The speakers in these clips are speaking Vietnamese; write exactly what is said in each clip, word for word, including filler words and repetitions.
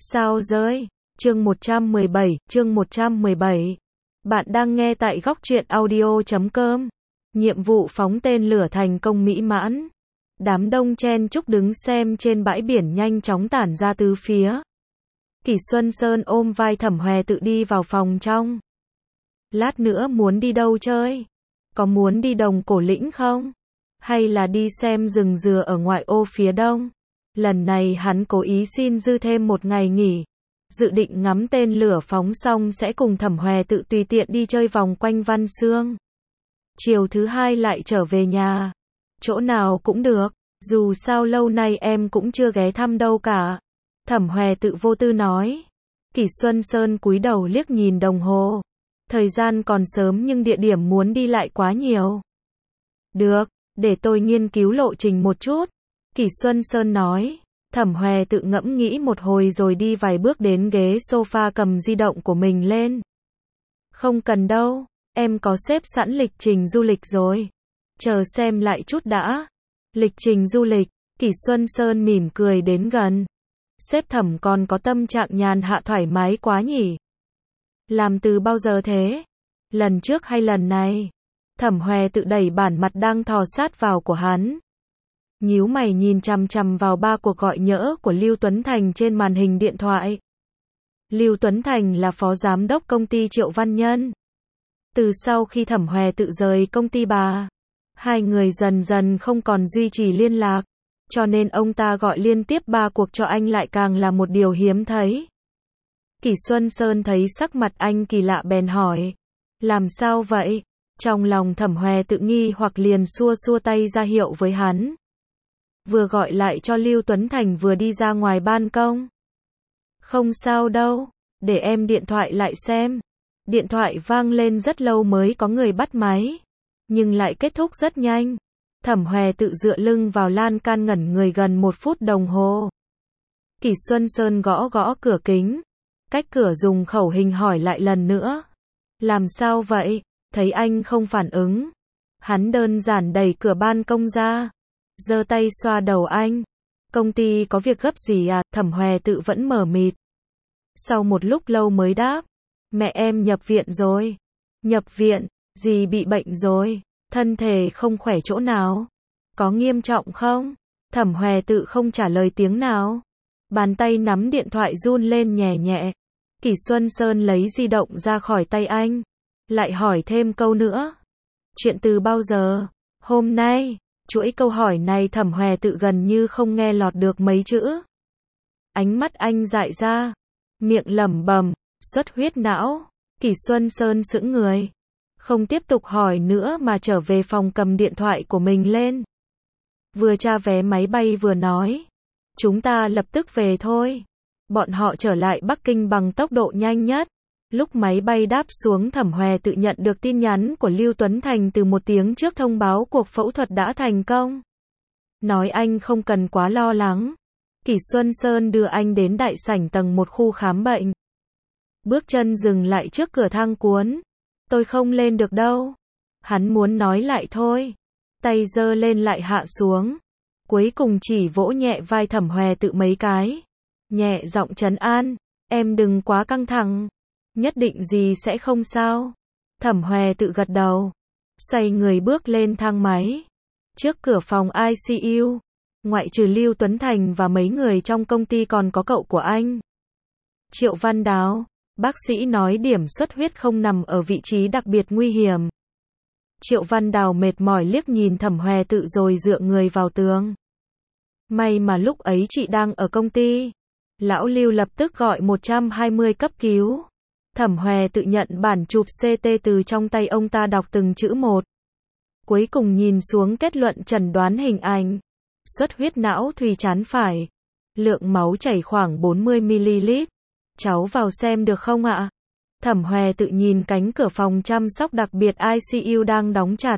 Sao rơi? Chương một trăm mười bảy, chương một trăm mười bảy. Bạn đang nghe tại góc truyện audio chấm com. Nhiệm vụ phóng tên lửa thành công mỹ mãn. Đám đông chen chúc đứng xem trên bãi biển nhanh chóng tản ra tứ phía. Kỷ Xuân Sơn ôm vai Thẩm Hòe tự đi vào phòng trong. Lát nữa muốn đi đâu chơi? Có muốn đi Đồng Cổ Lĩnh không? Hay là đi xem rừng dừa ở ngoại ô phía đông? Lần này hắn cố ý xin dư thêm một ngày nghỉ. Dự định ngắm tên lửa phóng xong sẽ cùng Thẩm Hòe tự tùy tiện đi chơi vòng quanh Văn Xương. Chiều thứ hai lại trở về nhà. Chỗ nào cũng được, dù sao lâu nay em cũng chưa ghé thăm đâu cả. Thẩm Hòe tự vô tư nói. Kỷ Xuân Sơn cúi đầu liếc nhìn đồng hồ. Thời gian còn sớm nhưng địa điểm muốn đi lại quá nhiều. Được, để tôi nghiên cứu lộ trình một chút. Kỷ Xuân Sơn nói. Thẩm Hòe tự ngẫm nghĩ một hồi rồi đi vài bước đến ghế sofa cầm di động của mình lên. Không cần đâu, em có xếp sẵn lịch trình du lịch rồi. Chờ xem lại chút đã. Lịch trình du lịch, Kỷ Xuân Sơn mỉm cười đến gần. Sếp Thẩm còn có tâm trạng nhàn hạ thoải mái quá nhỉ? Làm từ bao giờ thế? Lần trước hay lần này? Thẩm Hòe tự đẩy bản mặt đang thò sát vào của hắn. Nhíu mày nhìn chằm chằm vào ba cuộc gọi nhỡ của Lưu Tuấn Thành trên màn hình điện thoại. Lưu Tuấn Thành là phó giám đốc công ty Triệu Văn Nhân. Từ sau khi Thẩm Hòe tự rời công ty bà, hai người dần dần không còn duy trì liên lạc, cho nên ông ta gọi liên tiếp ba cuộc cho anh lại càng là một điều hiếm thấy. Kỷ Xuân Sơn thấy sắc mặt anh kỳ lạ bèn hỏi, làm sao vậy? Trong lòng Thẩm Hòe tự nghi hoặc liền xua xua tay ra hiệu với hắn. Vừa gọi lại cho Lưu Tuấn Thành vừa đi ra ngoài ban công. Không sao đâu, để em điện thoại lại xem. Điện thoại vang lên rất lâu mới có người bắt máy, nhưng lại kết thúc rất nhanh. Thẩm Hòe tự dựa lưng vào lan can ngẩn người gần một phút đồng hồ. Kỷ Xuân Sơn gõ gõ cửa kính, cách cửa dùng khẩu hình hỏi lại lần nữa. Làm sao vậy? Thấy anh không phản ứng, hắn đơn giản đẩy cửa ban công ra, giơ tay xoa đầu anh. Công ty có việc gấp gì à? Thẩm Hòe tự vẫn mờ mịt. Sau một lúc lâu mới đáp, mẹ em nhập viện rồi. Nhập viện? Dì bị bệnh rồi? Thân thể không khỏe chỗ nào? Có nghiêm trọng không? Thẩm Hòe tự không trả lời tiếng nào. Bàn tay nắm điện thoại run lên nhẹ nhẹ. Kỷ Xuân Sơn lấy di động ra khỏi tay anh, lại hỏi thêm câu nữa. Chuyện từ bao giờ? Hôm nay. Chuỗi câu hỏi này Thẩm Hòe tự gần như không nghe lọt được mấy chữ. Ánh mắt anh dại ra, miệng lẩm bẩm, xuất huyết não. Kỷ Xuân Sơn sững người, không tiếp tục hỏi nữa mà trở về phòng cầm điện thoại của mình lên. Vừa tra vé máy bay vừa nói, chúng ta lập tức về thôi. Bọn họ trở lại Bắc Kinh bằng tốc độ nhanh nhất. Lúc máy bay đáp xuống, Thẩm Hòe tự nhận được tin nhắn của Lưu Tuấn Thành từ một tiếng trước thông báo cuộc phẫu thuật đã thành công. Nói anh không cần quá lo lắng. Kỷ Xuân Sơn đưa anh đến đại sảnh tầng một khu khám bệnh. Bước chân dừng lại trước cửa thang cuốn. Tôi không lên được đâu. Hắn muốn nói lại thôi. Tay giơ lên lại hạ xuống. Cuối cùng chỉ vỗ nhẹ vai Thẩm Hòe tự mấy cái. Nhẹ giọng trấn an. Em đừng quá căng thẳng. Nhất định gì sẽ không sao. Thẩm Hòe tự gật đầu. Xoay người bước lên thang máy. Trước cửa phòng i xê u, ngoại trừ Lưu Tuấn Thành và mấy người trong công ty còn có cậu của anh, Triệu Văn Đào. Bác sĩ nói điểm xuất huyết không nằm ở vị trí đặc biệt nguy hiểm. Triệu Văn Đào mệt mỏi liếc nhìn Thẩm Hòe tự rồi dựa người vào tường. May mà lúc ấy chị đang ở công ty. Lão Lưu lập tức gọi một trăm hai mươi cấp cứu. Thẩm Hòe tự nhận bản chụp xê tê từ trong tay ông ta đọc từng chữ một. Cuối cùng nhìn xuống kết luận chẩn đoán hình ảnh. Xuất huyết não thùy trán phải. Lượng máu chảy khoảng bốn mươi mi li lít. Cháu vào xem được không ạ? Thẩm Hòe tự nhìn cánh cửa phòng chăm sóc đặc biệt i xê u đang đóng chặt.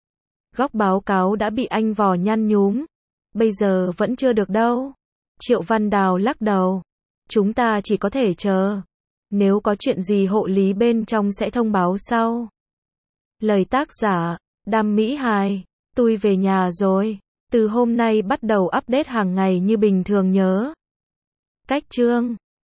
Góc báo cáo đã bị anh vò nhăn nhúm. Bây giờ vẫn chưa được đâu. Triệu Văn Đào lắc đầu. Chúng ta chỉ có thể chờ. Nếu có chuyện gì hộ lý bên trong sẽ thông báo sau. Lời tác giả, Đam Mỹ Hài. Tôi về nhà rồi. Từ hôm nay bắt đầu update hàng ngày như bình thường nhớ. Cách chương.